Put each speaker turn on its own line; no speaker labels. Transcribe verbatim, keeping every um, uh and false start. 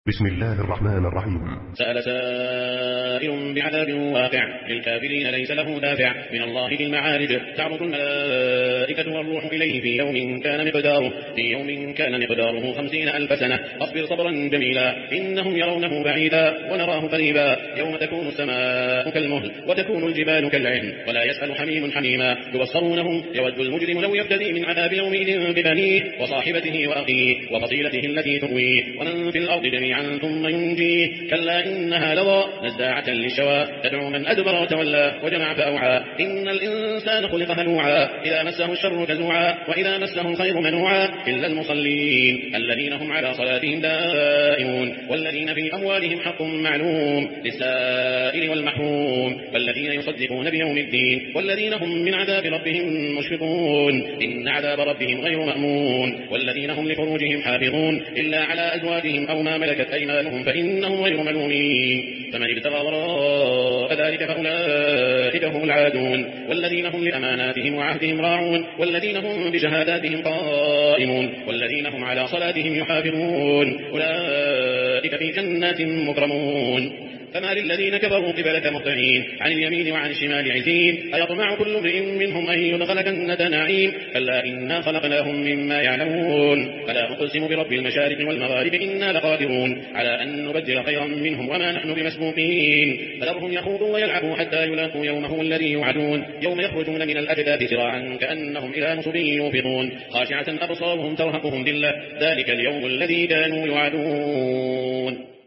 بسم الله الرحمن الرحيم.
سأل سائل بعذاب واقع للكافرين ليس له دافع من الله في المعارج. تعرض الملائكة والروح إليه في يوم كان مقداره في يوم كان مقداره خمسين ألف سنة. أصبر صبرا جميلا إنهم يرونه بعيدا ونراه قريبا. يوم تكون السماء كالمهل وتكون الجبال كالعهن ولا يسأل حميم حميما. يبصرونهم يود المجرم لو يفتدي من عذاب يومئذ ببنيه وصاحبته وأخيه وفصيلته التي تؤويه ومن في الأرض جميعا ثم ينجيه. كلا إنها لظى نزاعة للشوى تدعو من أدبر وتولى وجمع فأوعى. إن الإنسان خلق هلوعا إذا مسه الشر جزوعا وإذا مسه الخير منوعا إلا المصلين الذين هم على صلاتهم دائمون والذين في أموالهم حق معلوم للسائل والمحروم والذين يصدقون بيوم الدين والذين هم من عذاب ربهم مشفقون. إن عذاب ربهم غير مأمون والذين هم لفروجهم حافظون إلا على أزواجهم أو ما ملكت أيمانهم فإنهم غير ملومين. فمن ابتغى وراء ذلك فأولئك هم العادون والذين هم لأماناتهم وعهدهم راعون والذين هم بشهاداتهم قائمون والذين هم على صلاتهم يحافظون أولئك في جنات مكرمون. فما للذين كفروا قبلك مهطعين عن اليمين وعن الشمال عزين. أيطمع كل امرئ منهم أن يدخل جنة نعيم كلا إنا خلقناهم مما يعلمون. فلا أقسم برب المشارق والمغارب إنا لقادرون على أن نبدل خيرا منهم وما نحن بمسبوقين. فذرهم يخوضوا ويلعبوا حتى يلاقوا يومهم الذي يوعدون يوم يخرجون من الأجداث سراعا كأنهم إلى نصب يوفضون خاشعة أبصارهم ترهقهم ذلة ذلك اليوم الذي كانوا يوعدون.